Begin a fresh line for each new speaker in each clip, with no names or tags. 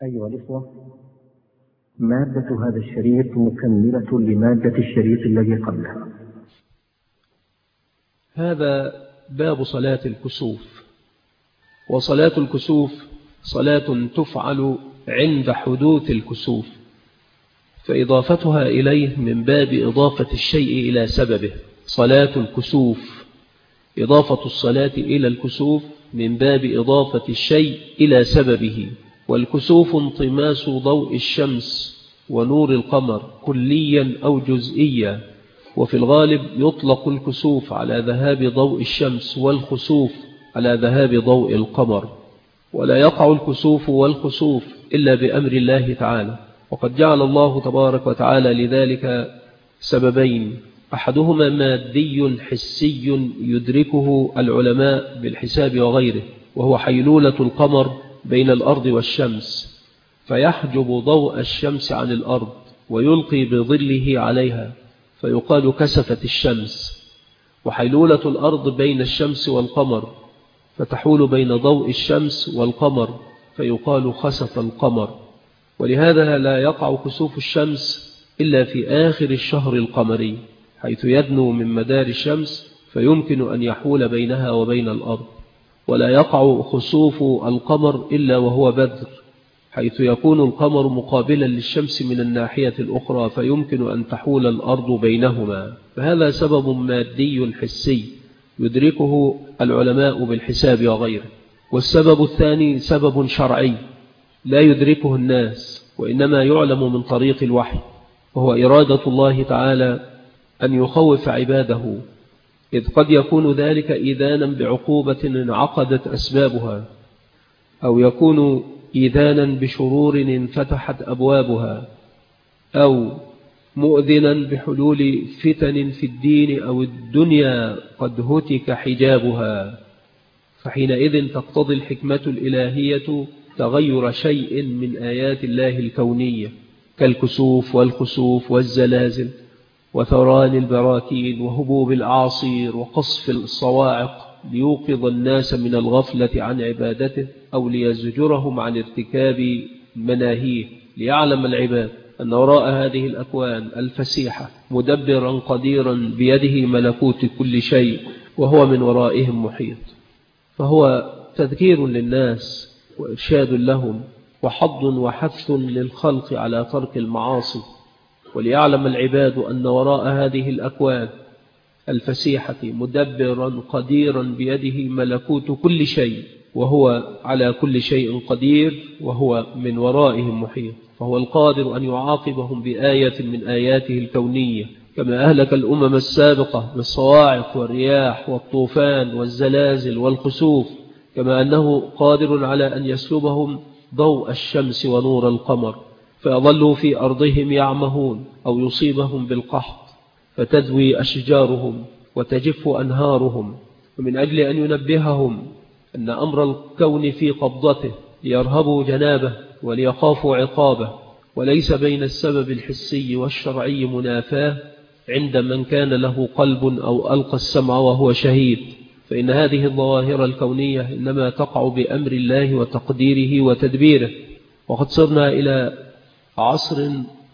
أيها الإخوة، مادة هذا الشريط مكملة لمادة الشريط الذي قبله.
هذا باب صلاة الكسوف. وصلاة الكسوف صلاة تفعل عند حدوث الكسوف، فإضافتها إليه من باب إضافة الشيء إلى سببه. صلاة الكسوف إضافة الصلاة إلى الكسوف من باب إضافة الشيء إلى سببه. والكسوف انطماس ضوء الشمس ونور القمر كليا أو جزئيا، وفي الغالب يطلق الكسوف على ذهاب ضوء الشمس والخسوف على ذهاب ضوء القمر. ولا يقع الكسوف والخسوف إلا بأمر الله تعالى، وقد جعل الله تبارك وتعالى لذلك سببين: أحدهما مادي حسي يدركه العلماء بالحساب وغيره، وهو حيلولة القمر بين الأرض والشمس، فيحجب ضوء الشمس عن الأرض ويلقي بظله عليها فيقال كسفت الشمس. وحيلولة الأرض بين الشمس والقمر، فتحول بين ضوء الشمس والقمر فيقال خسف القمر. ولهذا لا يقع كسوف الشمس إلا في آخر الشهر القمري، حيث يدنو من مدار الشمس فيمكن أن يحول بينها وبين الأرض. ولا يقع خسوف القمر إلا وهو بدر، حيث يكون القمر مقابلا للشمس من الناحية الأخرى فيمكن أن تحول الأرض بينهما. فهذا سبب مادي حسي يدركه العلماء بالحساب وغيره. والسبب الثاني سبب شرعي لا يدركه الناس، وإنما يعلم من طريق الوحي، وهو إرادة الله تعالى أن يخوف عباده، إذ قد يكون ذلك إذانا بعقوبة انعقدت أسبابها، أو يكون إذانا بشرور انفتحت أبوابها، أو مؤذنا بحلول فتن في الدين أو الدنيا قد هتك حجابها. فحينئذ تقتضي الحكمة الإلهية تغير شيء من آيات الله الكونية، كالكسوف والخسوف والزلازل وثران البراكين وهبوب الأعاصير وقصف الصواعق، ليوقظ الناس من الغفلة عن عبادته أو ليزجرهم عن ارتكاب مناهيه، ليعلم العباد أن وراء هذه الأكوان الفسيحة مدبرا قديرا بيده ملكوت كل شيء، وهو من ورائهم محيط. فهو تذكير للناس وإرشاد لهم، وحض وحث للخلق على ترك المعاصي، وليعلم العباد أن وراء هذه الأكوان الفسيحة مدبرا قديرا بيده ملكوت كل شيء، وهو على كل شيء قدير، وهو من ورائهم محيط. فهو القادر أن يعاقبهم بآية من آياته الكونية، كما أهلك الأمم السابقة بالصواعق والرياح والطوفان والزلازل والخسوف، كما أنه قادر على أن يسلبهم ضوء الشمس ونور القمر فيظلوا في أرضهم يعمهون، أو يصيبهم بالقحط فتدوي أشجارهم وتجف أنهارهم. ومن أجل أن ينبههم أن أمر الكون في قبضته، ليرهبوا جنابه وليخافوا عقابه، وليس بين السبب الحسي والشرعي منافاة عند من كان له قلب أو ألقى السمع وهو شهيد. فإن هذه الظواهر الكونية إنما تقع بأمر الله وتقديره وتدبيره. وقد صرنا إلى عصر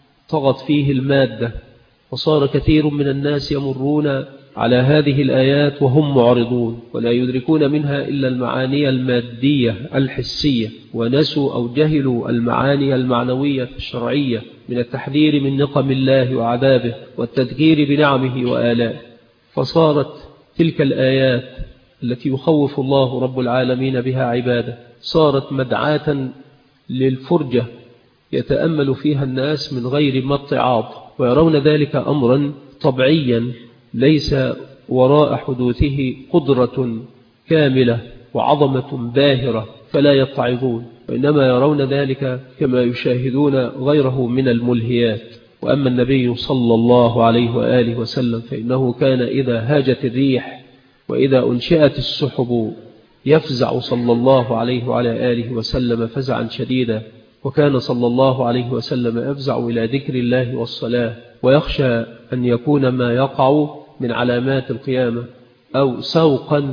طغت فيه المادة، وصار كثير من الناس يمرون على هذه الآيات وهم معرضون، ولا يدركون منها إلا المعاني المادية الحسية، ونسوا أو جهلوا المعاني المعنوية الشرعية من التحذير من نقم الله وعذابه والتذكير بنعمه وآلائه. فصارت تلك الآيات التي يخوف الله رب العالمين بها عباده صارت مدعاة للفرجة يتأمل فيها الناس من غير ما اتعاظ، ويرون ذلك أمرا طبيعيا ليس وراء حدوثه قدرة كاملة وعظمة باهرة، فلا يتعظون، وإنما يرون ذلك كما يشاهدون غيره من الملهيات. وأما النبي صلى الله عليه وآله وسلم فإنه كان إذا هاجت الريح وإذا أنشئت السحب يفزع صلى الله عليه وعلى آله وسلم فزعا شديدا، وكان صلى الله عليه وسلم يفزع إلى ذكر الله والصلاة، ويخشى أن يكون ما يقع من علامات القيامة أو سوقا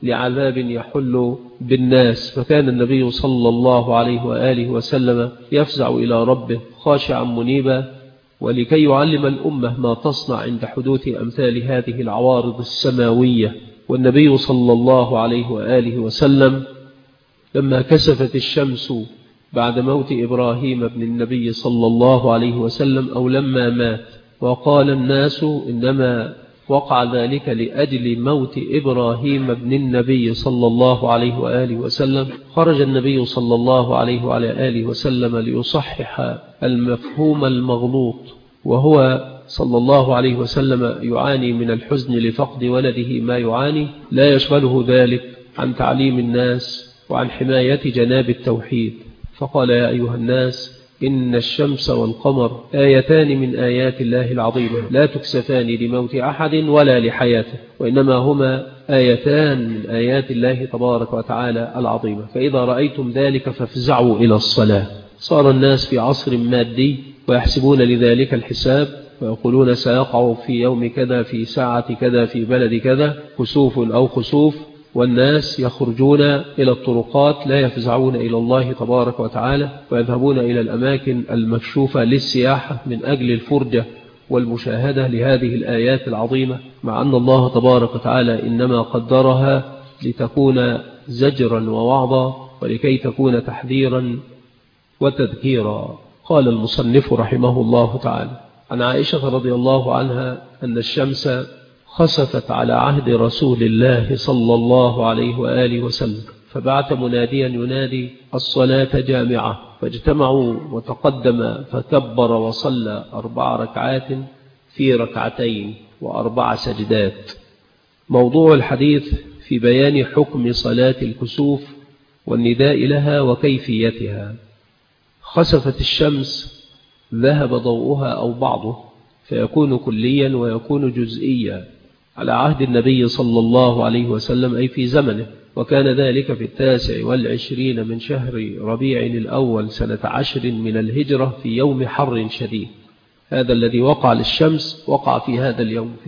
لعذاب يحل بالناس. فكان النبي صلى الله عليه وآله وسلم يفزع إلى ربه خاشعا منيبا، ولكي يعلم الأمة ما تصنع عند حدوث أمثال هذه العوارض السماوية. والنبي صلى الله عليه وآله وسلم لما كسفت الشمس بعد موت إبراهيم بن النبي صلى الله عليه وسلم، أو لما مات، وقال الناس إنما وقع ذلك لأجل موت إبراهيم بن النبي صلى الله عليه وآله وسلم، خرج النبي صلى الله عليه وعلى آله وسلم ليصحح المفهوم المغلوط، وهو صلى الله عليه وسلم يعاني من الحزن لفقد ولده ما يعاني، لا يشغله ذلك عن تعليم الناس وعن حماية جناب التوحيد. فقال: يا أيها الناس، إن الشمس والقمر آيتان من آيات الله العظيمة، لا تكسفان لموت أحد ولا لحياته، وإنما هما آيتان من آيات الله تبارك وتعالى العظيمة، فإذا رأيتم ذلك فافزعوا إلى الصلاة. صار الناس في عصر مادي ويحسبون لذلك الحساب، ويقولون سيقع في يوم كذا، في ساعة كذا، في بلد كذا كسوف أو خسوف، والناس يخرجون إلى الطرقات لا يفزعون إلى الله تبارك وتعالى، ويذهبون إلى الأماكن المكشوفة للسياحة من أجل الفرجة والمشاهدة لهذه الآيات العظيمة، مع أن الله تبارك وتعالى إنما قدرها لتكون زجرا ووعظا، ولكي تكون تحذيرا وتذكيرا. قال المصنف رحمه الله تعالى: عن عائشة رضي الله عنها أن الشمس خسفت على عهد رسول الله صلى الله عليه وآله وسلم، فبعث مناديا ينادي: الصلاة جامعة، فاجتمعوا وتقدم فكبر وصلى 4 ركعات في 2 ركعتين و4 سجدات. موضوع الحديث في بيان حكم صلاة الكسوف والنداء لها وكيفيتها. خسفت الشمس، ذهب ضوءها أو بعضه، فيكون كليا ويكون جزئيا على عهد النبي صلى الله عليه وسلم، أي في زمنه، وكان ذلك في 29 من شهر ربيع الأول سنة 10 من الهجرة في يوم حر شديد. هذا الذي وقع للشمس وقع في هذا اليوم في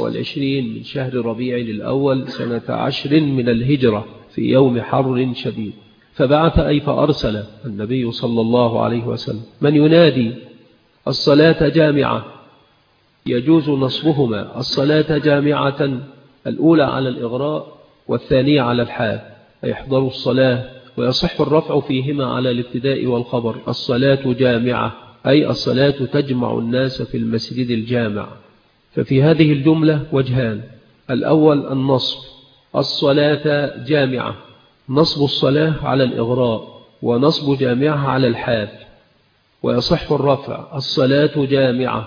29 من شهر ربيع الأول سنة 10 من الهجرة في يوم حر شديد. فبعث أي فأرسل النبي صلى الله عليه وسلم من ينادي: الصلاة جامعة. يجوز نصبهما، الصلاة جامعة الأولى على الإغراء والثانية على الحال، يحضروا الصلاة، ويصح الرفع فيهما على الابتداء والخبر. الصلاة جامعة أي الصلاة تجمع الناس في المسجد الجامع. ففي هذه الجملة وجهان: الأول النصب، الصلاة جامعة، نصب الصلاة على الإغراء، ونصب جامعة على الحال. ويصح الرفع: الصلاة جامعة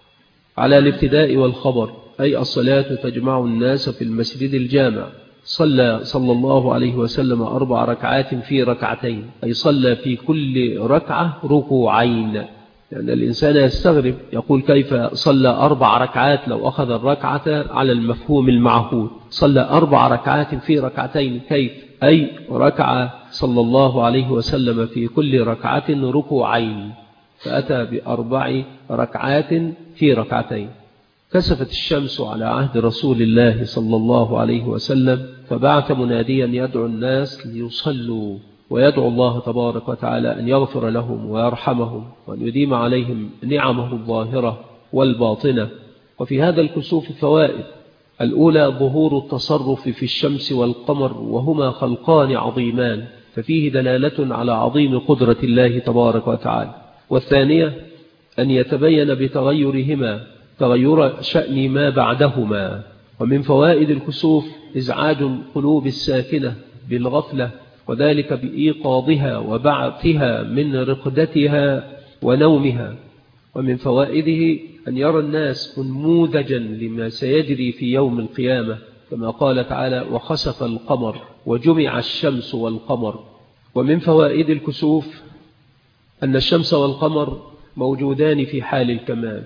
على الابتداء والخبر، أي الصلاة تجمع الناس في المسجد الجامع. صلى صلى الله عليه وسلم 4 ركعات في 2 ركعتين، أي صلى في كل ركعة ركوعين، لأن الإنسان يستغرب يقول: كيف صلى 4 ركعات لو أخذ الركعة على المفهوم المعهود؟ صلى 4 ركعات في 2 ركعتين كيف؟ أي ركع صلى الله عليه وسلم في كل ركعة ركوعين، فأتى ب4 ركعات في 2 ركعتين. كسفت الشمس على عهد رسول الله صلى الله عليه وسلم، فبعث مناديا يدعو الناس ليصلوا، ويدعو الله تبارك وتعالى أن يغفر لهم ويرحمهم وأن يديم عليهم نعمه الظاهرة والباطنة. وفي هذا الكسوف فوائد: الأولى ظهور التصرف في الشمس والقمر، وهما خلقان عظيمان، ففيه دلالة على عظيم قدرة الله تبارك وتعالى. والثانية أن يتبين بتغيرهما تغير شأن ما بعدهما. ومن فوائد الكسوف إزعاج القلوب الساكنة بالغفلة، وذلك بإيقاظها وبعثها من رقدتها ونومها. ومن فوائده أن يرى الناس نموذجا لما سيجري في يوم القيامة، كما قال تعالى: وخسف القمر وجمع الشمس والقمر. ومن فوائد الكسوف أن الشمس والقمر موجودان في حال الكمال،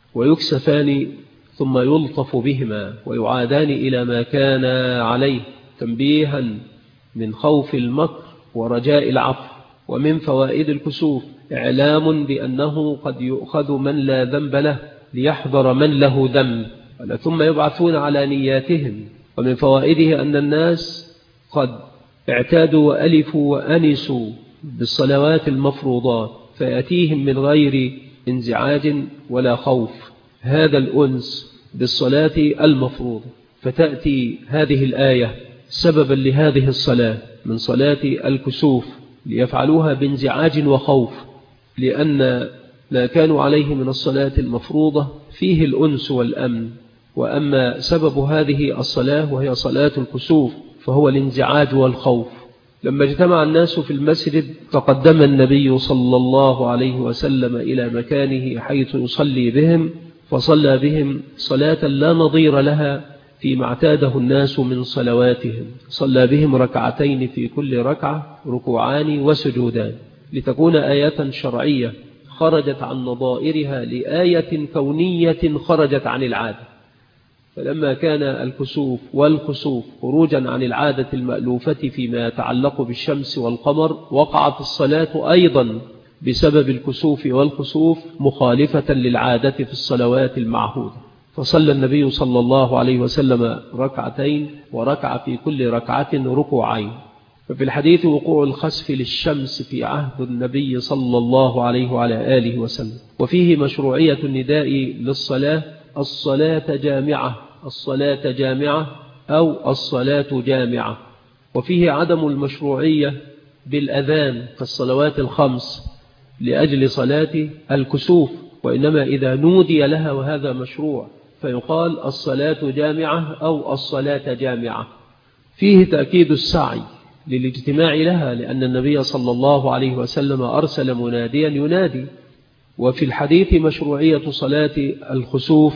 ويكسفان ثم يلطف بهما ويعادان إلى ما كان عليه، تنبيها من خوف المكر ورجاء العفو. ومن فوائد الكسوف إعلام بأنه قد يؤخذ من لا ذنب له ليحضر من له ذنب، ثم يبعثون على نياتهم ومن فوائده أن الناس قد اعتادوا وألفوا وأنسوا بالصلوات المفروضات، فيأتيهم من غير انزعاج ولا خوف هذا الأنس بالصلاة المفروضة. فتأتي هذه الآية سببا لهذه الصلاة من صلاة الكسوف ليفعلوها بانزعاج وخوف، لأن ما كانوا عليه من الصلاة المفروضة فيه الأنس والأمن. وأما سبب هذه الصلاة وهي صلاة الكسوف فهو الانزعاج والخوف. لما اجتمع الناس في المسجد تقدم النبي صلى الله عليه وسلم إلى مكانه حيث يصلي بهم، فصلى بهم صلاة لا نظير لها فيما اعتاده الناس من صلواتهم. صلى بهم ركعتين في كل ركعة، ركوعان وسجودان، لتكون آية شرعية خرجت عن نظائرها لآية كونية خرجت عن العادة. فلما كان الكسوف والخسوف خروجا عن العادة المألوفة فيما يتعلق بالشمس والقمر، وقعت الصلاة أيضا بسبب الكسوف والخسوف مخالفة للعادة في الصلوات المعهودة. فصلى النبي صلى الله عليه وسلم ركعتين، وركع في كل ركعة ركوعين. ففي الحديث وقوع الخسف للشمس في عهد النبي صلى الله عليه وعلى آله وسلم، وفيه مشروعية النداء للصلاة الصلاة جامعة، الصلاة جامعة أو الصلاة جامعة. وفيه عدم المشروعية بالأذان في الصلوات الخمس لأجل صلاة الكسوف، وإنما إذا نودي لها وهذا مشروع فيقال الصلاة جامعة أو الصلاة جامعة. فيه تأكيد السعي للاجتماع لها، لأن النبي صلى الله عليه وسلم أرسل مناديا ينادي. وفي الحديث مشروعية صلاة الخسوف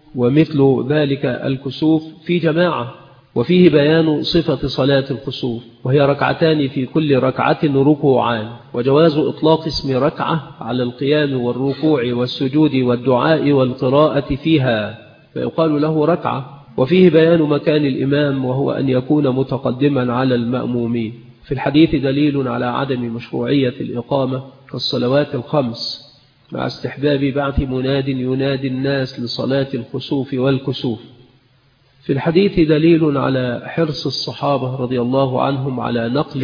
ومثل ذلك الكسوف في جماعة. وفيه بيان صفة صلاة الخسوف وهي ركعتان في كل ركعة ركوعان، وجواز إطلاق اسم ركعة على القيام والركوع والسجود والدعاء والقراءة فيها فيقال له ركعة. وفيه بيان مكان الإمام وهو أن يكون متقدما على المأمومين. في الحديث دليل على عدم مشروعية الإقامة كالصلوات الخمس، مع استحباب بعث مناد ينادي الناس لصلاة الخسوف والكسوف. في الحديث دليل على حرص الصحابة رضي الله عنهم على نقل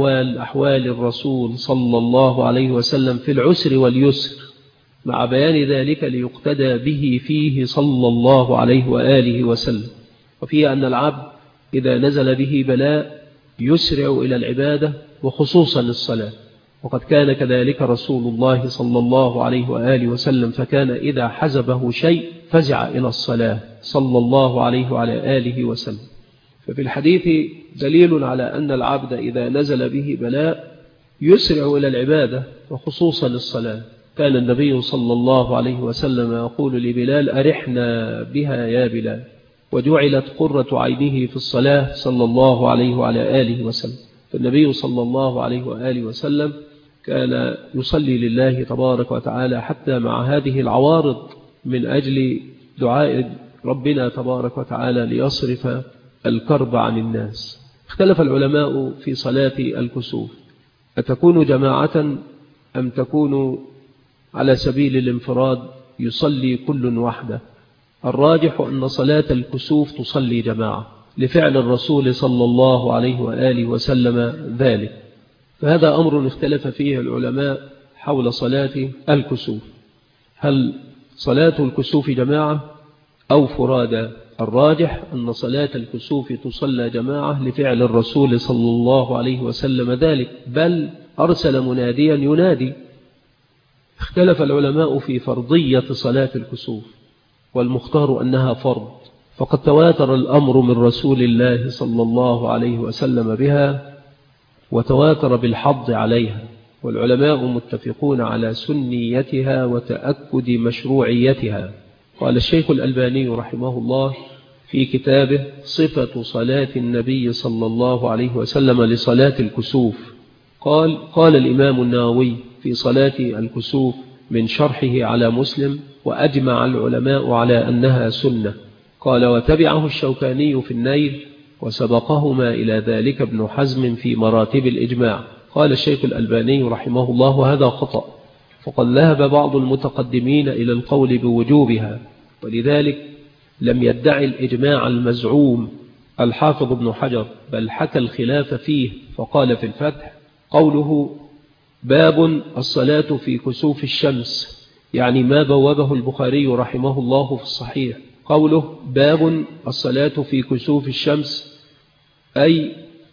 أحوال الرسول صلى الله عليه وسلم في العسر واليسر، مع بيان ذلك ليقتدى به فيه صلى الله عليه وآله وسلم. وفيه أن العبد إذا نزل به بلاء يسرع إلى العبادة وخصوصا الصلاة، وقد كان كذلك رسول الله صلى الله عليه وآله وسلم، فكان إذا حزبه شيء فزع إلى الصلاة صلى الله عليه وعلى آله وسلم. ففي الحديث دليل على أن العبد إذا نزل به بلاء يسرع إلى العبادة وخصوصا الصلاة. كان النبي صلى الله عليه وسلم يقول لبلال أرحنا بها يا بلال، وجعلت قرة عينه في الصلاة صلى الله عليه وعلى آله وسلم. فالنبي صلى الله عليه وآله وسلم كان يصلي لله تبارك وتعالى حتى مع هذه العوارض من أجل دعاء ربنا تبارك وتعالى ليصرف الكرب عن الناس. اختلف العلماء في صلاة الكسوف، أتكون جماعة أم تكون على سبيل الانفراد يصلي كل وحده؟ الراجح أن صلاة الكسوف تصلي جماعة لفعل الرسول صلى الله عليه وآله وسلم ذلك. فهذا أمر اختلف فيه العلماء حول صلاة الكسوف، هل صلاة الكسوف جماعة أو فرادى؟ الراجح أن صلاة الكسوف تصلى جماعة لفعل الرسول صلى الله عليه وسلم ذلك، بل أرسل مناديا ينادي. اختلف العلماء في فرضية صلاة الكسوف، والمختار أنها فرض، فقد تواتر الأمر من رسول الله صلى الله عليه وسلم بها، وتواتر بالحض عليها، والعلماء متفقون على سنيتها وتأكد مشروعيتها. قال الشيخ الألباني رحمه الله في كتابه صفة صلاة النبي صلى الله عليه وسلم لصلاة الكسوف، قال الإمام النووي في صلاة الكسوف من شرحه على مسلم: وأجمع العلماء على أنها سنة. قال: وتبعه الشوكاني في النيل، وسبقهما إلى ذلك ابن حزم في مراتب الإجماع. قال الشيخ الألباني رحمه الله: هذا خطأ، فقد ذهب بعض المتقدمين إلى القول بوجوبها، ولذلك لم يدعي الإجماع المزعوم الحافظ ابن حجر بل حكى الخلاف فيه فقال في الفتح: قوله باب الصلاة في كسوف الشمس يعني ما بوابه البخاري رحمه الله في الصحيح. قوله باب الصلاة في كسوف الشمس أي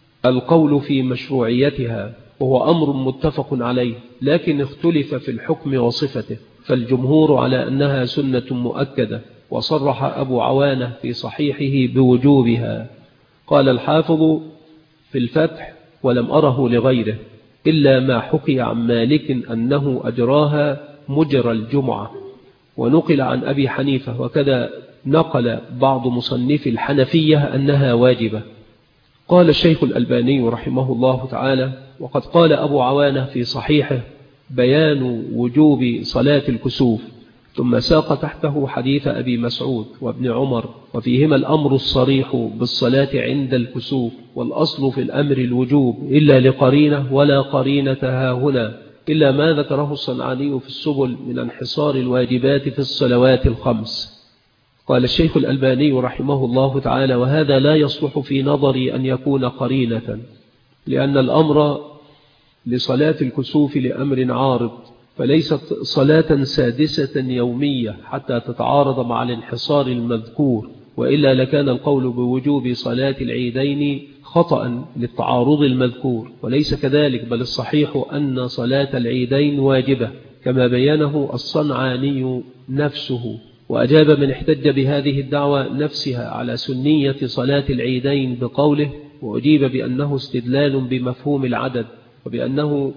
القول في مشروعيتها، وهو أمر متفق عليه، لكن اختلف في الحكم وصفته، فالجمهور على أنها سنة مؤكدة، وصرح أبو عوانة في صحيحه بوجوبها. قال الحافظ في الفتح: ولم أره لغيره إلا ما حكي عن مالك أنه أجراها مجرى الجمعة، ونقل عن أبي حنيفة، وكذا نقل بعض مصنف الحنفية أنها واجبة. قال الشيخ الألباني رحمه الله تعالى: وقد قال أبو عوانة في صحيحه بيان وجوب صلاة الكسوف، ثم ساق تحته حديث أبي مسعود وابن عمر، وفيهما الأمر الصريح بالصلاة عند الكسوف، والأصل في الأمر الوجوب إلا لقرينة، ولا قرينة هاهنا إلا ما ذكره الصنعاني في السبل من انحصار الواجبات في الصلوات الخمس. قال الشيخ الألباني رحمه الله تعالى: وهذا لا يصلح في نظري أن يكون قرينة، لأن الأمر لصلاة الكسوف لأمر عارض، فليست صلاة سادسة يومية حتى تتعارض مع الانحصار المذكور، وإلا لكان القول بوجوب صلاة العيدين خطأ للتعارض المذكور، وليس كذلك، بل الصحيح أن صلاة العيدين واجبة كما بينه الصنعاني نفسه. وأجاب من احتج بهذه الدعوة نفسها على سنية صلاة العيدين بقوله: وأجيب بأنه استدلال بمفهوم العدد، وبأنه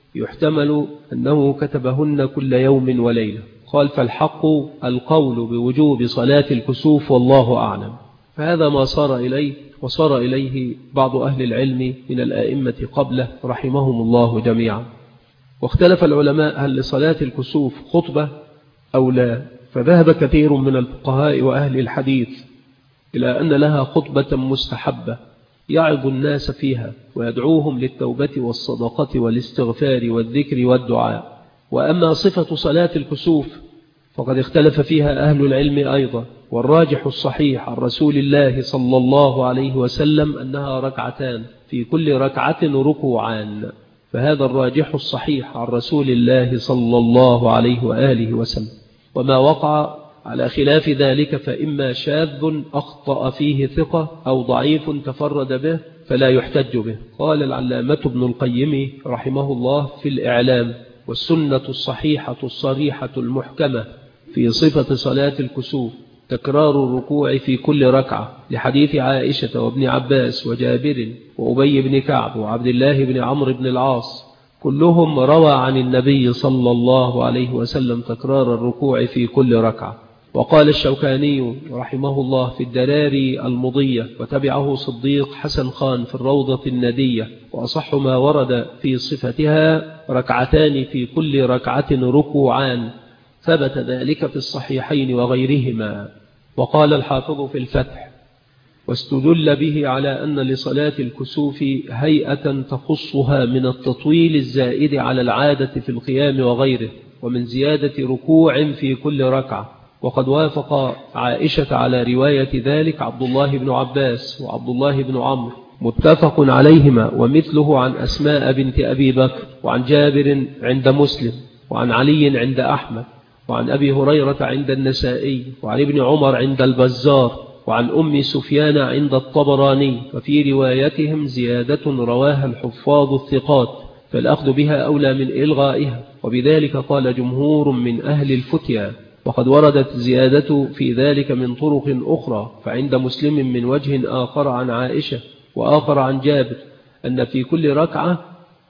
يحتمل أنه كتبهن كل يوم وليلة. قال: فالحق القول بوجوب صلاة الكسوف والله أعلم. فهذا ما صار إليه، وصار إليه بعض أهل العلم من الآئمة قبله رحمهم الله جميعا. واختلف العلماء هل لصلاة الكسوف خطبة أو لا، فذهب كثير من الفقهاء وأهل الحديث إلى أن لها خطبة مستحبة يعظ الناس فيها ويدعوهم للتوبة والصدقة والاستغفار والذكر والدعاء. وأما صفة صلاة الكسوف فقد اختلف فيها أهل العلم أيضا، والراجح الصحيح عن رسول الله صلى الله عليه وسلم أنها ركعتان، في كل ركعة ركوعان، فهذا الراجح الصحيح عن رسول الله صلى الله عليه وآله وسلم. وما وقع على خلاف ذلك فإما شاذ أخطأ فيه ثقة أو ضعيف تفرد به فلا يحتج به. قال العلامة ابن القيم رحمه الله في الإعلام: والسنة الصحيحة الصريحة المحكمة في صفة صلاة الكسوف تكرار الركوع في كل ركعة، لحديث عائشة وابن عباس وجابر وأبي بن كعب وعبد الله بن عمرو بن العاص، كلهم روى عن النبي صلى الله عليه وسلم تكرار الركوع في كل ركعة. وقال الشوكاني رحمه الله في الدراري المضية، وتبعه صديق حسن خان في الروضة الندية: وأصح ما ورد في صفتها ركعتان في كل ركعة ركوعان، ثبت ذلك في الصحيحين وغيرهما. وقال الحافظ في الفتح: واستدل به على أن لصلاة الكسوف هيئة تخصها من التطويل الزائد على العادة في القيام وغيره، ومن زيادة ركوع في كل ركعة. وقد وافق عائشة على رواية ذلك عبد الله بن عباس وعبد الله بن عمرو متفق عليهما، ومثله عن أسماء بنت أبي بكر، وعن جابر عند مسلم، وعن علي عند أحمد، وعن أبي هريرة عند النسائي، وعن ابن عمر عند البزار، وعن أم سفيان عند الطبراني. وفي روايتهم زيادة رواها الحفاظ الثقات، فالأخذ بها أولى من إلغائها، وبذلك قال جمهور من أهل الفتيا. وقد وردت زيادة في ذلك من طرق أخرى، فعند مسلم من وجه آخر عن عائشة وآخر عن جابر أن في كل ركعة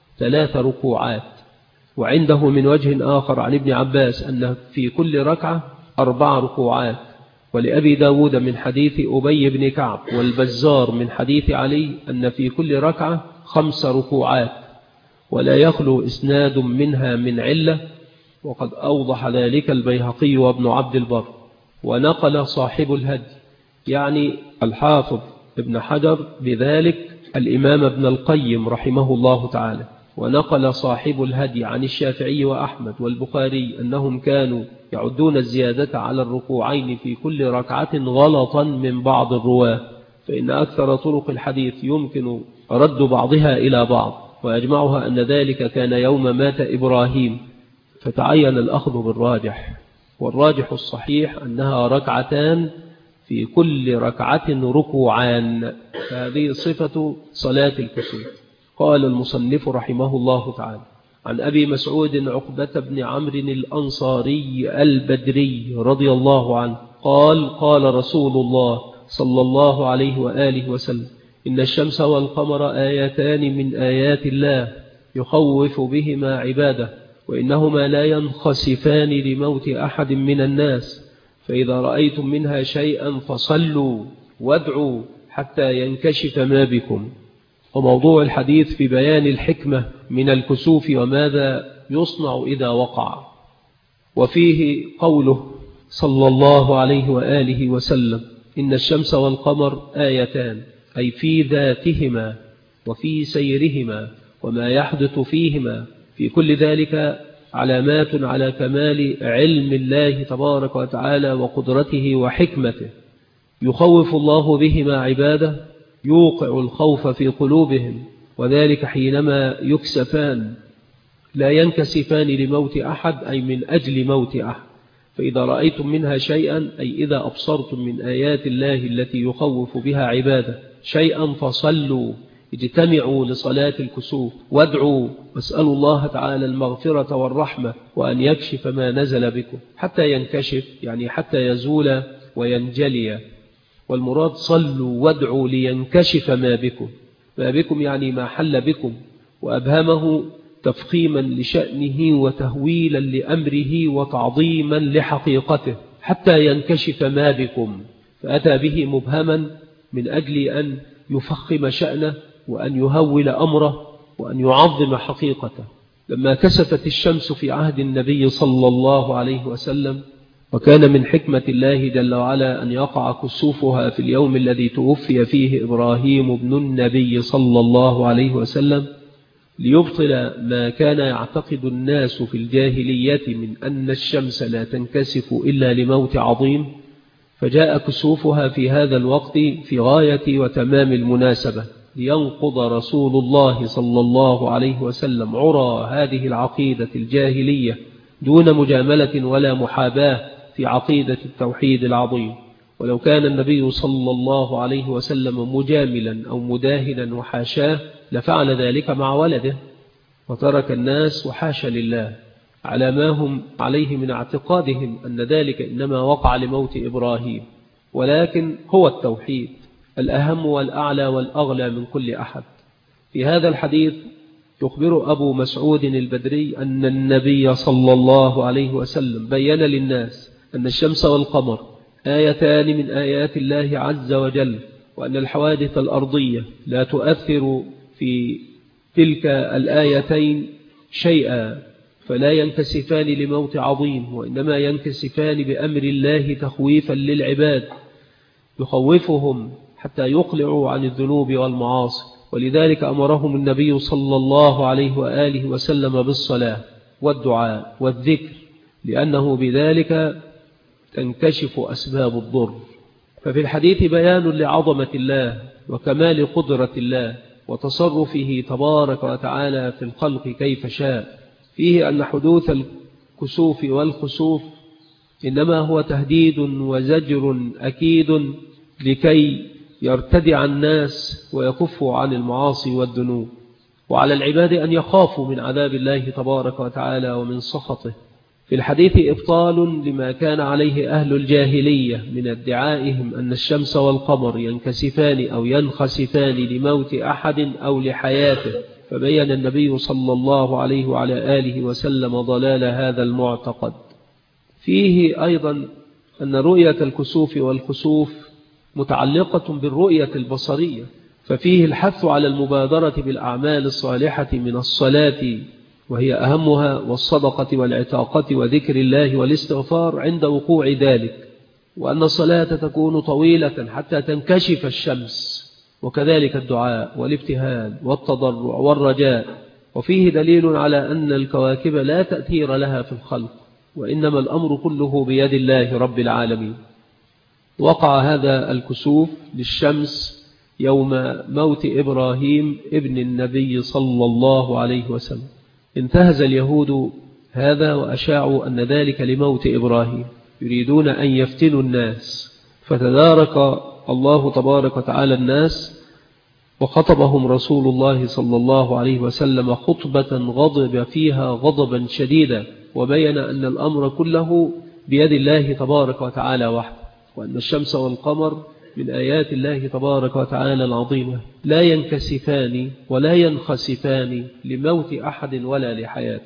3 ركوعات، وعنده من وجه آخر عن ابن عباس أن في كل ركعة 4 ركوعات، ولأبي داود من حديث أبي بن كعب والبزار من حديث علي أن في كل ركعة 5 ركوعات، ولا يخلو إسناد منها من علة، وقد أوضح ذلك البيهقي وابن عبد البر. ونقل صاحب الهدي يعني الحافظ ابن حجر بذلك الإمام ابن القيم رحمه الله تعالى. ونقل صاحب الهدي عن الشافعي وأحمد والبخاري أنهم كانوا يعدون الزيادة على الركوعين في كل ركعة غلطا من بعض الرواة، فإن أكثر طرق الحديث يمكن رد بعضها إلى بعض، ويجمعها أن ذلك كان يوم مات إبراهيم، فتعين الأخذ بالراجح، والراجح الصحيح أنها ركعتان في كل ركعة ركوعان، فهذه صفة صلاة الكسوف. قال المصنف رحمه الله تعالى: عن أبي مسعود عقبة بن عمرو الأنصاري البدري رضي الله عنه قال: قال رسول الله صلى الله عليه وآله وسلم: إن الشمس والقمر آيتان من آيات الله يخوف بهما عباده، وإنهما لا ينخسفان لموت أحد من الناس، فإذا رأيتم منها شيئا فصلوا وادعوا حتى ينكشف ما بكم. وموضوع الحديث في بيان الحكمة من الكسوف وماذا يصنع إذا وقع، وفيه قوله صلى الله عليه وآله وسلم: إن الشمس والقمر آيتان، أي في ذاتهما وفي سيرهما وما يحدث فيهما، في كل ذلك علامات على كمال علم الله تبارك وتعالى وقدرته وحكمته، يخوف الله بهما عباده، يوقع الخوف في قلوبهم، وذلك حينما يكسفان، لا ينكسفان لموت أحد أي من أجل موت أحد. فإذا رأيتم منها شيئا أي إذا أبصرتم من آيات الله التي يخوف بها عباده شيئا فصلوا، اجتمعوا لصلاة الكسوف وادعوا واسألوا الله تعالى المغفرة والرحمة وأن يكشف ما نزل بكم حتى ينكشف، يعني حتى يزول وينجلي. والمراد صلوا وادعوا لينكشف ما بكم، ما بكم يعني ما حل بكم، وأبهمه تفخيما لشأنه وتهويلا لأمره وتعظيما لحقيقته، حتى ينكشف ما بكم، فأتى به مبهما من أجل أن يفخم شأنه وأن يهول أمره وأن يعظم حقيقته. لما كسفت الشمس في عهد النبي صلى الله عليه وسلم، وكان من حكمة الله جل وعلا أن يقع كسوفها في اليوم الذي توفي فيه إبراهيم ابن النبي صلى الله عليه وسلم، ليبطل ما كان يعتقد الناس في الجاهلية من أن الشمس لا تنكسف إلا لموت عظيم، فجاء كسوفها في هذا الوقت في غاية وتمام المناسبة، لينقض رسول الله صلى الله عليه وسلم عرى هذه العقيدة الجاهلية دون مجاملة ولا محاباة في عقيدة التوحيد العظيم. ولو كان النبي صلى الله عليه وسلم مجاملا أو مداهنا وحاشاه لفعل ذلك مع ولده، وترك الناس وحاش لله على ما هم عليه من اعتقادهم أن ذلك إنما وقع لموت إبراهيم، ولكن هو التوحيد الأهم والأعلى والأغلى من كل أحد. في هذا الحديث يخبر أبو مسعود البدري أن النبي صلى الله عليه وسلم بيّن للناس أن الشمس والقمر آيتان من آيات الله عز وجل، وأن الحوادث الأرضية لا تؤثر في تلك الآيتين شيئا، فلا ينكسفان لموت عظيم، وإنما ينكسفان بأمر الله تخويفا للعباد، يخوفهم حتى يقلعوا عن الذنوب والمعاصي. ولذلك أمرهم النبي صلى الله عليه وآله وسلم بالصلاة والدعاء والذكر، لأنه بذلك تنكشف أسباب الضر. ففي الحديث بيان لعظمة الله وكمال قدرة الله وتصرفه تبارك وتعالى في الخلق كيف شاء، فيه أن حدوث الكسوف والخسوف إنما هو تهديد وزجر أكيد لكي يرتدع الناس ويكفوا عن المعاصي والذنوب، وعلى العباد أن يخافوا من عذاب الله تبارك وتعالى ومن سخطه. في الحديث إبطال لما كان عليه أهل الجاهلية من ادعائهم أن الشمس والقمر ينكسفان أو ينخسفان لموت أحد أو لحياته، فبين النبي صلى الله عليه وعلى آله وسلم ضلال هذا المعتقد. فيه أيضا أن رؤية الكسوف والخسوف متعلقة بالرؤية البصرية، ففيه الحث على المبادرة بالأعمال الصالحة من الصلاة وهي أهمها، والصدقة والعتاقة وذكر الله والاستغفار عند وقوع ذلك، وأن الصلاة تكون طويلة حتى تنكشف الشمس، وكذلك الدعاء والابتهال والتضرع والرجاء. وفيه دليل على أن الكواكب لا تأثير لها في الخلق، وإنما الأمر كله بيد الله رب العالمين. وقع هذا الكسوف للشمس يوم موت إبراهيم ابن النبي صلى الله عليه وسلم. انتهز اليهود هذا وأشاعوا أن ذلك لموت إبراهيم، يريدون أن يفتنوا الناس، فتدارك الله تبارك وتعالى الناس وخطبهم رسول الله صلى الله عليه وسلم خطبة غضب فيها غضبا شديدا، وبين أن الأمر كله بيد الله تبارك وتعالى وحده، وأن الشمس والقمر من آيات الله تبارك وتعالى العظيمة لا ينكسفان ولا ينخسفان لموت أحد ولا لحياته.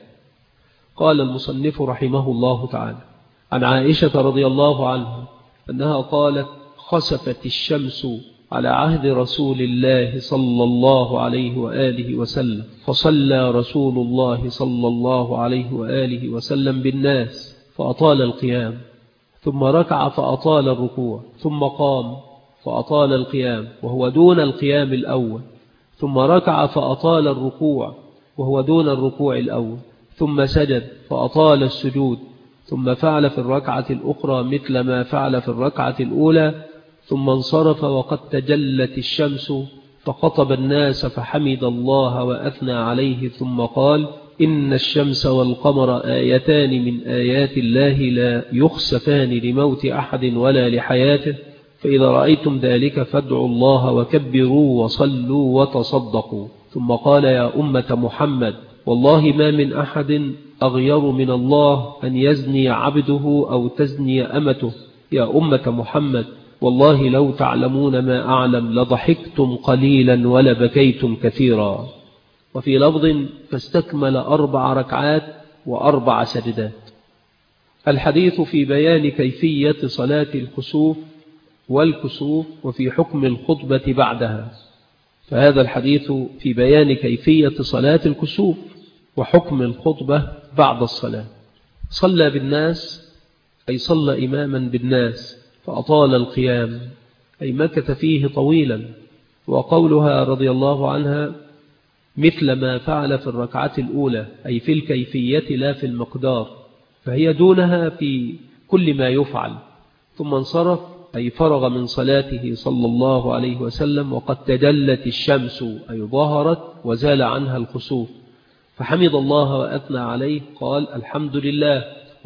قال المصنف رحمه الله تعالى عن عائشة رضي الله عنها أنها قالت: خسفت الشمس على عهد رسول الله صلى الله عليه وآله وسلم، فصلى رسول الله صلى الله عليه وآله وسلم بالناس فأطال القيام، ثم ركع فأطال الركوع، ثم قام فأطال القيام وهو دون القيام الأول، ثم ركع فأطال الركوع وهو دون الركوع الأول، ثم سجد فأطال السجود، ثم فعل في الركعة الأخرى مثل ما فعل في الركعة الأولى، ثم انصرف وقد تجلت الشمس فخطب الناس فحمد الله وأثنى عليه، ثم قال: إن الشمس والقمر آيتان من آيات الله لا يخسفان لموت أحد ولا لحياته، فإذا رأيتم ذلك فادعوا الله وكبروا وصلوا وتصدقوا. ثم قال: يا أمة محمد، والله ما من أحد أغير من الله أن يزني عبده أو تزني أمته. يا أمة محمد، والله لو تعلمون ما أعلم لضحكتم قليلا ولبكيتم كثيرا. وفي لفظ: فاستكمل 4 ركعات و4 سجدات. الحديث في بيان كيفية صلاة الخسوف والكسوف وفي حكم الخطبة بعدها. فهذا الحديث في بيان كيفية صلاة الكسوف وحكم الخطبة بعد الصلاة. صلى بالناس أي صلى إماما بالناس فأطال القيام أي مكث فيه طويلا، وقولها رضي الله عنها مثل ما فعل في الركعة الأولى أي في الكيفية لا في المقدار، فهي دونها في كل ما يفعل. ثم انصرف أي فرغ من صلاته صلى الله عليه وسلم وقد تجلت الشمس أي ظهرت وزال عنها الخسوف، فحمد الله وأثنى عليه، قال: الحمد لله،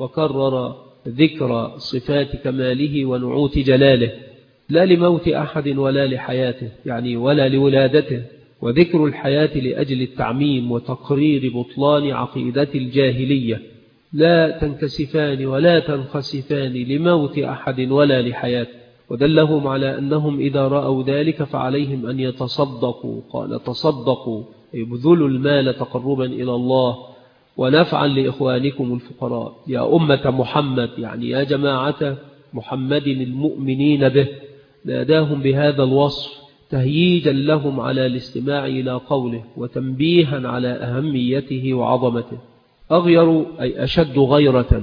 وكرر ذكر صفات كماله ونعوت جلاله، لا لموت أحد ولا لحياته يعني ولا لولادته، وذكر الحياة لأجل التعميم وتقرير بطلان عقيدة الجاهلية، لا تنكسفان ولا تنخسفان لموت أحد ولا لحياته، ودلهم على أنهم إذا رأوا ذلك فعليهم أن يتصدقوا. قال: تصدقوا يبذلوا المال تقربا إلى الله ونفعا لإخوانكم الفقراء. يا أمة محمد يعني يا جماعة محمد المؤمنين به، ناداهم بهذا الوصف تهييجا لهم على الاستماع إلى قوله وتنبيها على أهميته وعظمته. أغير أي أشد غيرة،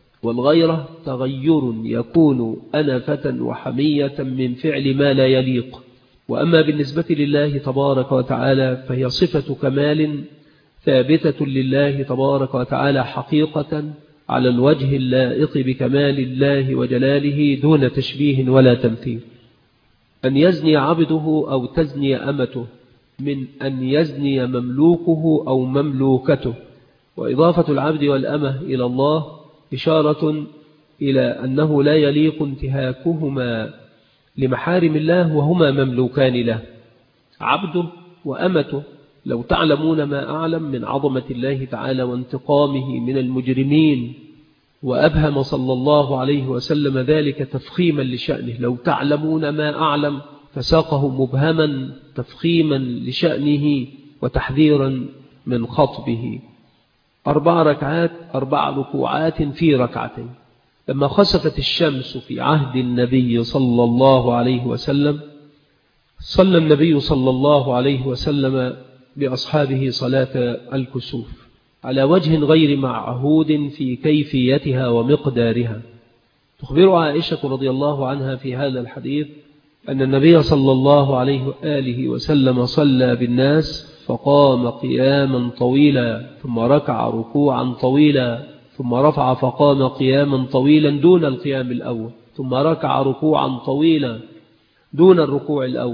والغيرة تغير يكون أنفة وحمية من فعل ما لا يليق. وأما بالنسبة لله تبارك وتعالى فهي صفة كمال ثابتة لله تبارك وتعالى حقيقة على الوجه اللائق بكمال الله وجلاله دون تشبيه ولا تمثيل. أن يزني عبده أو تزني أمته من أن يزني مملوكه أو مملوكته، وإضافة العبد والأمة إلى الله إشارة إلى أنه لا يليق انتهاكهما لمحارم الله وهما مملوكان له، عبده وأمته. لو تعلمون ما أعلم من عظمة الله تعالى وانتقامه من المجرمين، وأبهم صلى الله عليه وسلم ذلك تفخيما لشأنه. لو تعلمون ما أعلم فساقه مبهما تفخيما لشأنه وتحذيرا من خطبه. 4 ركعات 4 ركوعات في ركعتين. لما خسفت الشمس في عهد النبي صلى الله عليه وسلم، صلى النبي صلى الله عليه وسلم بأصحابه صلاة الكسوف على وجه غير معهود في كيفيتها ومقدارها. تخبر عائشة رضي الله عنها في هذا الحديث أن النبي صلى الله عليه وآله وسلم صلى بالناس فقام قياما طويلا، ثم ركع ركوعا طويلا، ثم رفع فقام قياما طويلا دون القيام الأول، ثم ركع ركوعا طويلا دون الركوع الأول،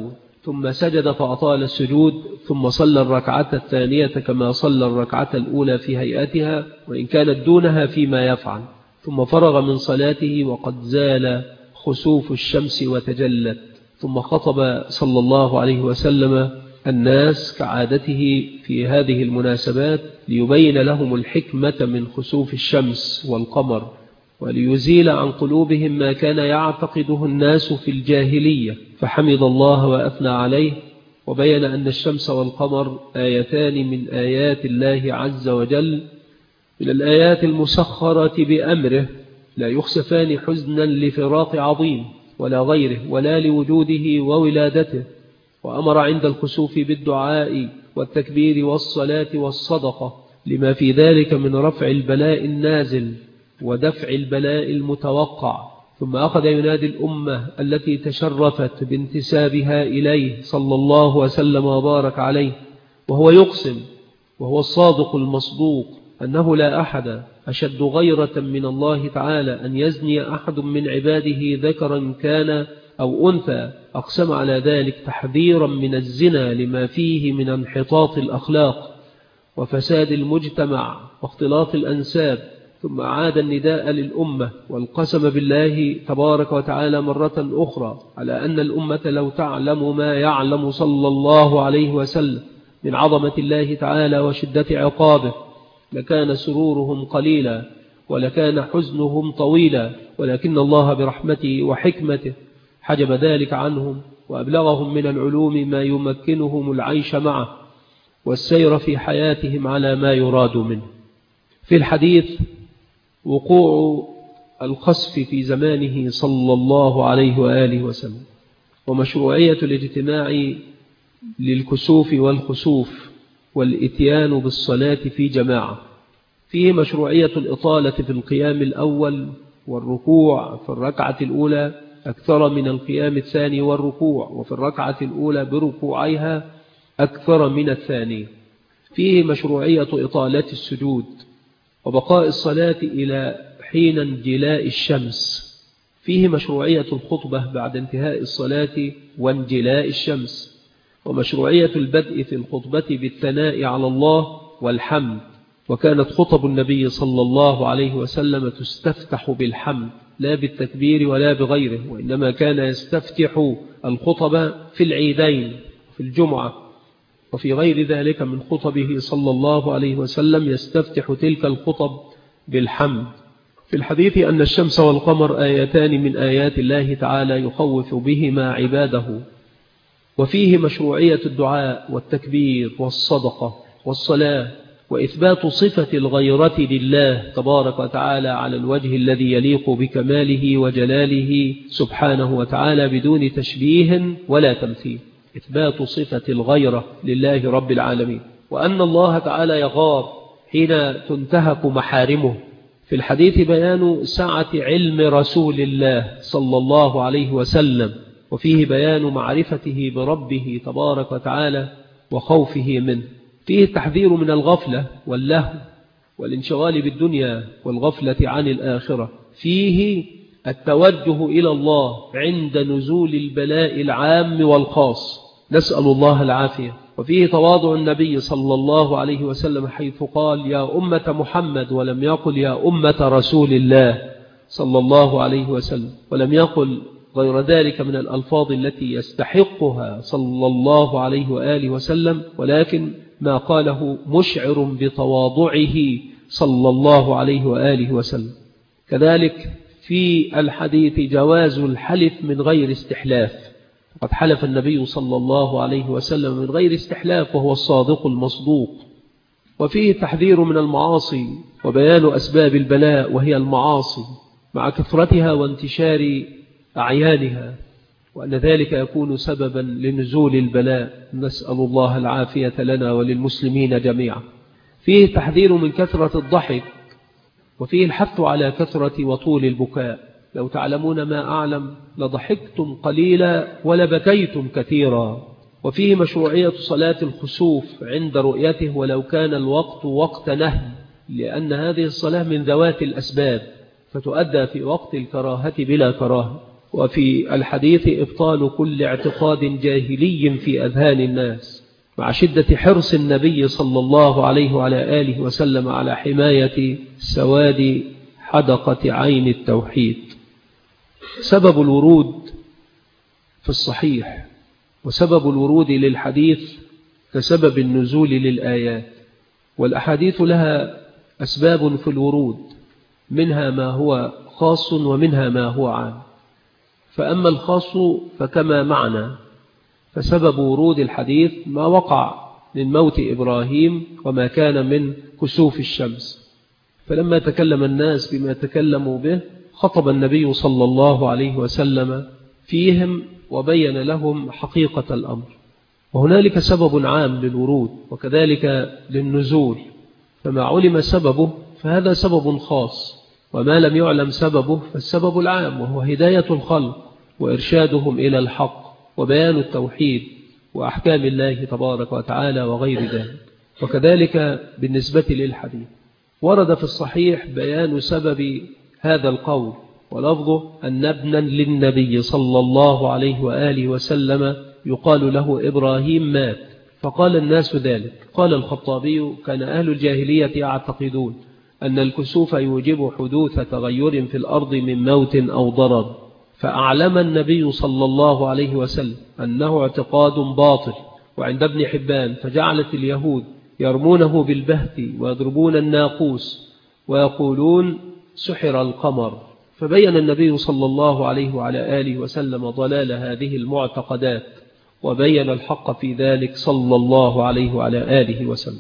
ثم سجد فأطال السجود، ثم صلى الركعة الثانية كما صلى الركعة الأولى في هيئتها وإن كانت دونها فيما يفعل، ثم فرغ من صلاته وقد زال خسوف الشمس وتجلت، ثم خطب صلى الله عليه وسلم الناس كعادته في هذه المناسبات ليبين لهم الحكمة من خسوف الشمس والقمر، وليزيل عن قلوبهم ما كان يعتقده الناس في الجاهلية، فحمد الله وأثنى عليه، وبين أن الشمس والقمر آيتان من آيات الله عز وجل، من الآيات المسخرة بأمره، لا يخسفان حزنا لفراق عظيم ولا غيره ولا لوجوده وولادته. وأمر عند الخسوف بالدعاء والتكبير والصلاة والصدقة لما في ذلك من رفع البلاء النازل ودفع البلاء المتوقع. ثم أخذ ينادي الأمة التي تشرفت بانتسابها إليه صلى الله وسلم وبارك عليه، وهو يقسم وهو الصادق المصدوق أنه لا أحد أشد غيرة من الله تعالى أن يزني أحد من عباده ذكرا كان أو أنثى، أقسم على ذلك تحذيرا من الزنا لما فيه من انحطاط الأخلاق وفساد المجتمع واختلاط الأنساب. ثم عاد النداء للأمة والقسم بالله تبارك وتعالى مرة أخرى على أن الأمة لو تعلم ما يعلم صلى الله عليه وسلم من عظمة الله تعالى وشدة عقابه لكان سرورهم قليلا ولكان حزنهم طويلا، ولكن الله برحمته وحكمته حجب ذلك عنهم وأبلغهم من العلوم ما يمكنهم العيش معه والسير في حياتهم على ما يراد منه. في الحديث وقوع الخسف في زمانه صلى الله عليه وآله وسلم، ومشروعية الاجتماع للكسوف والخسوف والإتيان بالصلاة في جماعة. فيه مشروعية الإطالة في القيام الأول والركوع في الركعة الأولى أكثر من القيام الثاني والركوع، وفي الركعة الأولى بركوعيها أكثر من الثانية. فيه مشروعية إطالة السجود وبقاء الصلاة إلى حين انجلاء الشمس. فيه مشروعية الخطبة بعد انتهاء الصلاة وانجلاء الشمس، ومشروعية البدء في الخطبة بالثناء على الله والحمد، وكانت خطب النبي صلى الله عليه وسلم تستفتح بالحمد لا بالتكبير ولا بغيره، وإنما كان يستفتح الخطب في العيدين في الجمعة وفي غير ذلك من خطبه صلى الله عليه وسلم يستفتح تلك الخطب بالحمد. في الحديث أن الشمس والقمر آيتان من آيات الله تعالى يخوف بهما عباده. وفيه مشروعية الدعاء والتكبير والصدقة والصلاة وإثبات صفة الغيرة لله تبارك وتعالى على الوجه الذي يليق بكماله وجلاله سبحانه وتعالى بدون تشبيه ولا تمثيل، إثبات صفة الغيرة لله رب العالمين، وأن الله تعالى يغار حين تنتهك محارمه. في الحديث بيان سعة علم رسول الله صلى الله عليه وسلم، وفيه بيان معرفته بربه تبارك وتعالى وخوفه منه. فيه التحذير من الغفلة واللهو والانشغال بالدنيا والغفلة عن الآخرة. فيه التوجه إلى الله عند نزول البلاء العام والخاص، نسأل الله العافية. وفيه تواضع النبي صلى الله عليه وسلم حيث قال يا أمة محمد ولم يقل يا أمة رسول الله صلى الله عليه وسلم، ولم يقل غير ذلك من الألفاظ التي يستحقها صلى الله عليه وآله وسلم، ولكن ما قاله مشعر بتواضعه صلى الله عليه وآله وسلم. كذلك في الحديث جواز الحلف من غير استحلاف، قد حلف النبي صلى الله عليه وسلم من غير استحلاف وهو الصادق المصدوق. وفيه تحذير من المعاصي وبيان أسباب البلاء وهي المعاصي مع كثرتها وانتشار أعيانها، وأن ذلك يكون سببا لنزول البلاء، نسأل الله العافية لنا وللمسلمين جميعا. فيه تحذير من كثرة الضحك، وفيه الحث على كثرة وطول البكاء. لو تعلمون ما أعلم لضحكتم قليلا ولبكيتم كثيرا. وفيه مشروعية صلاة الخسوف عند رؤيته ولو كان الوقت وقت نهي، لأن هذه الصلاة من ذوات الأسباب فتؤدى في وقت الكراهة بلا كراهة. وفي الحديث إبطال كل اعتقاد جاهلي في أذهان الناس، مع شدة حرص النبي صلى الله عليه وعلى آله وسلم على حماية سواد حدقة عين التوحيد. سبب الورود في الصحيح وسبب الورود للحديث كسبب النزول للآيات، والأحاديث لها أسباب في الورود، منها ما هو خاص ومنها ما هو عام. فأما الخاص فكما معنا، فسبب ورود الحديث ما وقع من موت إبراهيم وما كان من كسوف الشمس. فلما تكلم الناس بما تكلموا به خطب النبي صلى الله عليه وسلم فيهم وبين لهم حقيقة الأمر. وهنالك سبب عام للورود وكذلك للنزول، فما علم سببه فهذا سبب خاص، وما لم يعلم سببه فالسبب العام، وهو هداية الخلق وإرشادهم إلى الحق وبيان التوحيد وأحكام الله تبارك وتعالى وغير ذلك. وكذلك بالنسبة للحديث ورد في الصحيح بيان سبب هذا القول، ولفظه أن ابنا للنبي صلى الله عليه وآله وسلم يقال له إبراهيم مات، فقال الناس ذلك. قال الخطابي: كان أهل الجاهلية يعتقدون أن الكسوف يوجب حدوث تغير في الأرض من موت أو ضرر، فأعلم النبي صلى الله عليه وسلم أنه اعتقاد باطل. وعند ابن حبان: فجعلت اليهود يرمونه بالبهت ويضربون الناقوس ويقولون سحر القمر. فبين النبي صلى الله عليه وعلى آله وسلم ضلال هذه المعتقدات، وبين الحق في ذلك صلى الله عليه وعلى آله وسلم.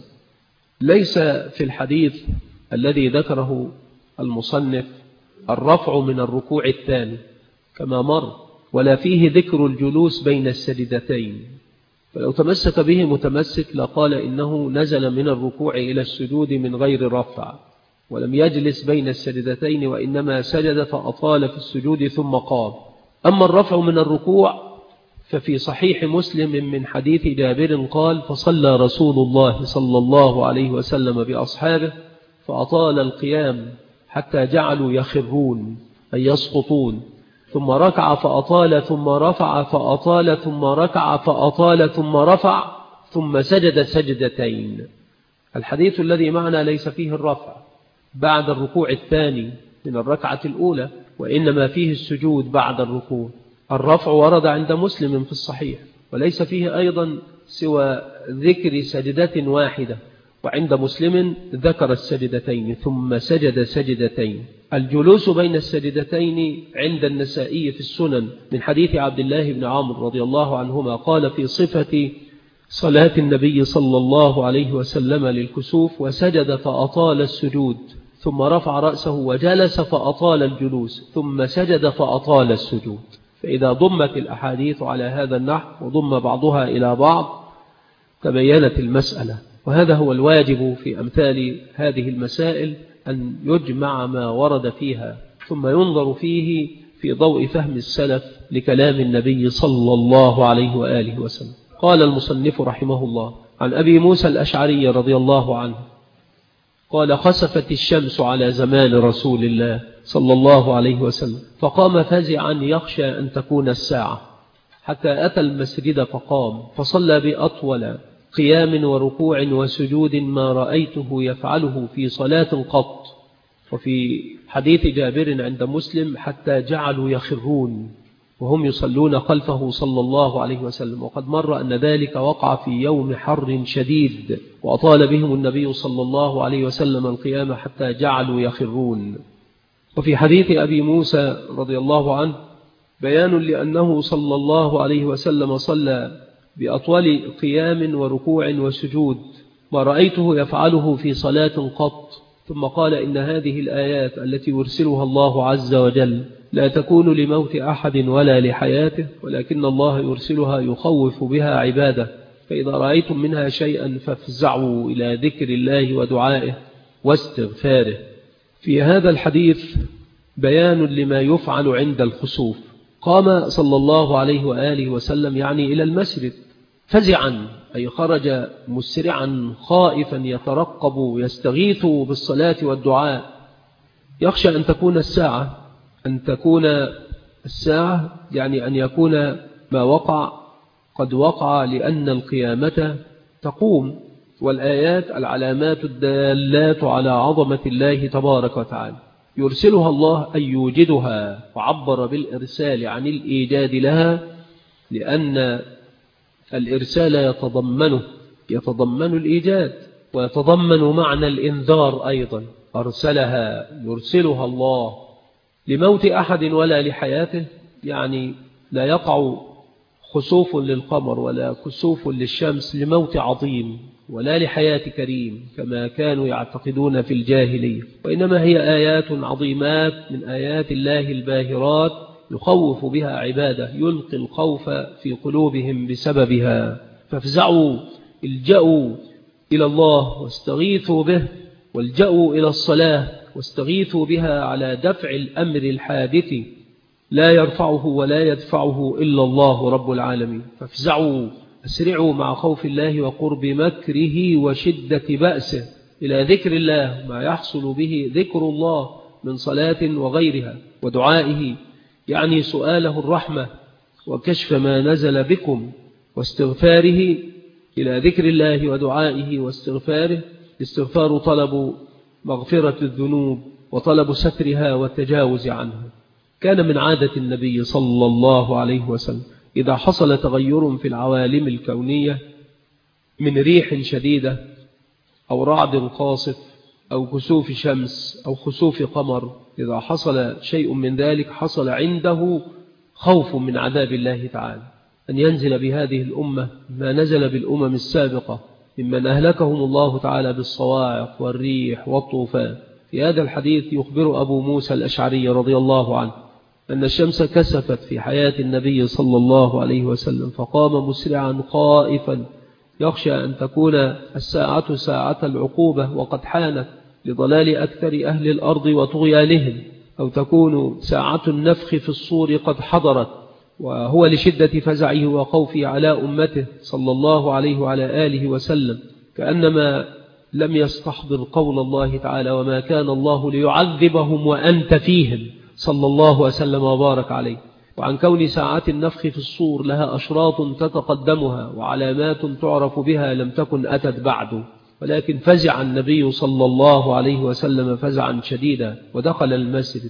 ليس في الحديث الذي ذكره المصنف الرفع من الركوع الثاني كما مر، ولا فيه ذكر الجلوس بين السجدتين، فلو تمسك به متمسك لقال إنه نزل من الركوع إلى السجود من غير رفع، ولم يجلس بين السجدتين، وإنما سجد فأطال في السجود ثم قام. أما الرفع من الركوع ففي صحيح مسلم من حديث جابر قال: فصلى رسول الله صلى الله عليه وسلم بأصحابه فأطال القيام حتى جعلوا يخرون أي يسقطون، ثم ركع فأطال، ثم رفع فأطال، ثم ركع فأطال، ثم رفع، ثم سجد سجدتين. الحديث الذي معنا ليس فيه الرفع بعد الركوع الثاني من الركعة الأولى، وإنما فيه السجود بعد الركوع. الرفع ورد عند مسلم في الصحيح، وليس فيه أيضا سوى ذكر سجدة واحدة، وعند مسلم ذكر السجدتين ثم سجد سجدتين. الجلوس بين السجدتين عند النسائي في السنن من حديث عبد الله بن عمرو رضي الله عنهما قال في صفة صلاة النبي صلى الله عليه وسلم للكسوف: وسجد فأطال السجود، ثم رفع رأسه وجلس فأطال الجلوس، ثم سجد فأطال السجود. فإذا ضمت الأحاديث على هذا النحو وضم بعضها إلى بعض تبينت المسألة. وهذا هو الواجب في أمثال هذه المسائل، أن يجمع ما ورد فيها ثم ينظر فيه في ضوء فهم السلف لكلام النبي صلى الله عليه وآله وسلم. قال المصنف رحمه الله: عن أبي موسى الأشعري رضي الله عنه قال: خسفت الشمس على زمان رسول الله صلى الله عليه وسلم، فقام فزعا يخشى أن تكون الساعة، حتى أتى المسجد فقام فصلى بأطول قيام وركوع وسجود ما رأيته يفعله في صلاة قط. وفي حديث جابر عند مسلم: حتى جعلوا يخرون وهم يصلون خلفه صلى الله عليه وسلم. وقد مر أن ذلك وقع في يوم حر شديد، وأطال بهم النبي صلى الله عليه وسلم القيام حتى جعلوا يخرون. وفي حديث أبي موسى رضي الله عنه بيان لأنه صلى الله عليه وسلم صلى بأطول قيام وركوع وسجود ما رأيته يفعله في صلاة قط، ثم قال: إن هذه الآيات التي يرسلها الله عز وجل لا تكون لموت أحد ولا لحياته، ولكن الله يرسلها يخوف بها عباده، فإذا رأيتم منها شيئا فافزعوا إلى ذكر الله ودعائه واستغفاره. في هذا الحديث بيان لما يفعل عند الخسوف. قام صلى الله عليه وآله وسلم يعني إلى المسجد فزعا، أي خرج مسرعا خائفا يترقب يستغيث بالصلاة والدعاء، يخشى أن تكون الساعة، أن تكون الساعة يعني أن يكون ما وقع قد وقع لأن القيامة تقوم، والآيات العلامات الدالات على عظمة الله تبارك وتعالى يرسلها الله أن يوجدها، وعبر بالإرسال عن الإيجاد لها لأن الإرسال يتضمن الإيجاد، ويتضمن معنى الإنذار أيضا. أرسلها يرسلها الله لموت أحد ولا لحياته، يعني لا يقع خسوف للقمر ولا كسوف للشمس لموت عظيم ولا لحياة كريم كما كانوا يعتقدون في الجاهلية، وإنما هي آيات عظيمات من آيات الله الباهرات يخوف بها عباده، يلقي الخوف في قلوبهم بسببها. فافزعوا، الجأوا إلى الله واستغيثوا به، والجأوا إلى الصلاة واستغيثوا بها على دفع الأمر الحادث لا يرفعه ولا يدفعه إلا الله رب العالمين. فافزعوا، أسرعوا مع خوف الله وقرب مكره وشدة بأسه إلى ذكر الله، ما يحصل به ذكر الله من صلاة وغيرها، ودعائه يعني سؤاله الرحمة وكشف ما نزل بكم، واستغفاره إلى ذكر الله ودعائه واستغفاره. استغفار طلب مغفرة الذنوب وطلب سترها والتجاوز عنها. كان من عادة النبي صلى الله عليه وسلم إذا حصل تغير في العوالم الكونية من ريح شديدة أو رعد قاصف أو كسوف شمس أو خسوف قمر، إذا حصل شيء من ذلك حصل عنده خوف من عذاب الله تعالى، أن ينزل بهذه الأمة ما نزل بالأمم السابقة ممن أهلكهم الله تعالى بالصواعق والريح والطوفان. في هذا الحديث يخبر أبو موسى الأشعري رضي الله عنه أن الشمس كسفت في حياة النبي صلى الله عليه وسلم، فقام مسرعا خائفا يخشى أن تكون الساعة ساعة العقوبة وقد حانت لضلال أكثر أهل الأرض وطغيانهم، أو تكون ساعة النفخ في الصور قد حضرت، وهو لشدة فزعه وخوفه على أمته صلى الله عليه وعلى آله وسلم كأنما لم يستحضر قول الله تعالى: وما كان الله ليعذبهم وأنت فيهم، صلى الله وسلم وبارك عليه. وعن كون ساعات النفخ في الصور لها أشراط تتقدمها وعلامات تعرف بها لم تكن أتت بعد، ولكن فزع النبي صلى الله عليه وسلم فزعا شديدا، ودخل المسجد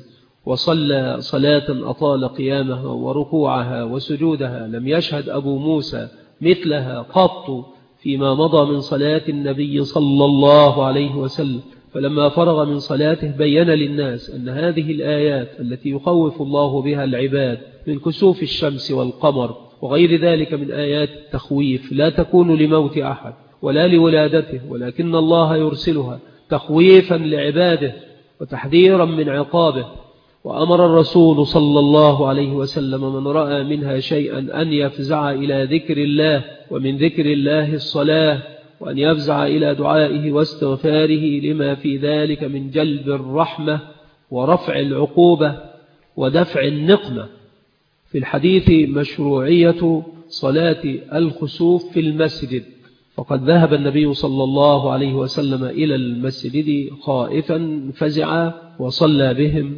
وصلى صلاة أطال قيامها وركوعها وسجودها لم يشهد أبو موسى مثلها قط فيما مضى من صلاة النبي صلى الله عليه وسلم. فلما فرغ من صلاته بين للناس أن هذه الآيات التي يخوف الله بها العباد من كسوف الشمس والقمر وغير ذلك من آيات التخويف لا تكون لموت أحد ولا لولادته، ولكن الله يرسلها تخويفا لعباده وتحذيرا من عقابه. وأمر الرسول صلى الله عليه وسلم من رأى منها شيئا أن يفزع إلى ذكر الله، ومن ذكر الله الصلاة، وأن يفزع إلى دعائه واستغفاره لما في ذلك من جلب الرحمة ورفع العقوبة ودفع النقمة. في الحديث مشروعية صلاة الخسوف في المسجد، فقد ذهب النبي صلى الله عليه وسلم إلى المسجد خائفا فزعا وصلى بهم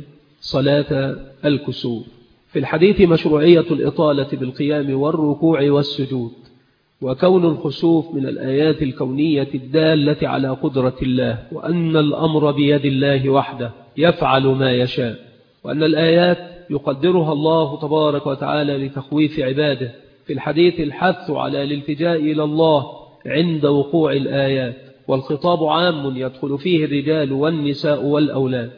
صلاة الكسوف. في الحديث مشروعية الإطالة بالقيام والركوع والسجود، وكون الخسوف من الآيات الكونية الدالة على قدرة الله، وأن الأمر بيد الله وحده يفعل ما يشاء، وأن الآيات يقدرها الله تبارك وتعالى لتخويف عباده. في الحديث الحث على الالتجاء إلى الله عند وقوع الآيات، والخطاب عام يدخل فيه الرجال والنساء والأولاد.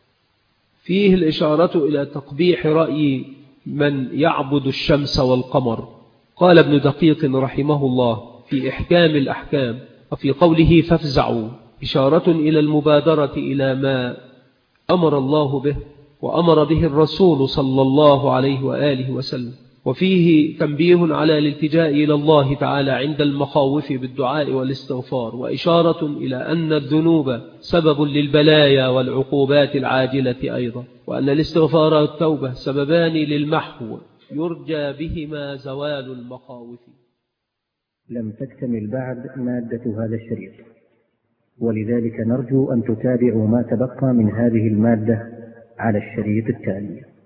فيه الإشارة إلى تقبيح رأي من يعبد الشمس والقمر. قال ابن دقيق رحمه الله في إحكام الأحكام وفي قوله فافزعوا إشارة إلى المبادرة إلى ما أمر الله به وأمر به الرسول صلى الله عليه وآله وسلم. وفيه تنبيه على الالتجاء إلى الله تعالى عند المخاوف بالدعاء والاستغفار، وإشارة إلى أن الذنوب سبب للبلايا والعقوبات العاجلة أيضا، وأن الاستغفار والتوبة سببان للمحو يرجى بهما زوال المخاوف.
لم تكتمل بعد مادة هذا الشريط، ولذلك نرجو أن تتابعوا ما تبقى من هذه المادة على الشريط التالي.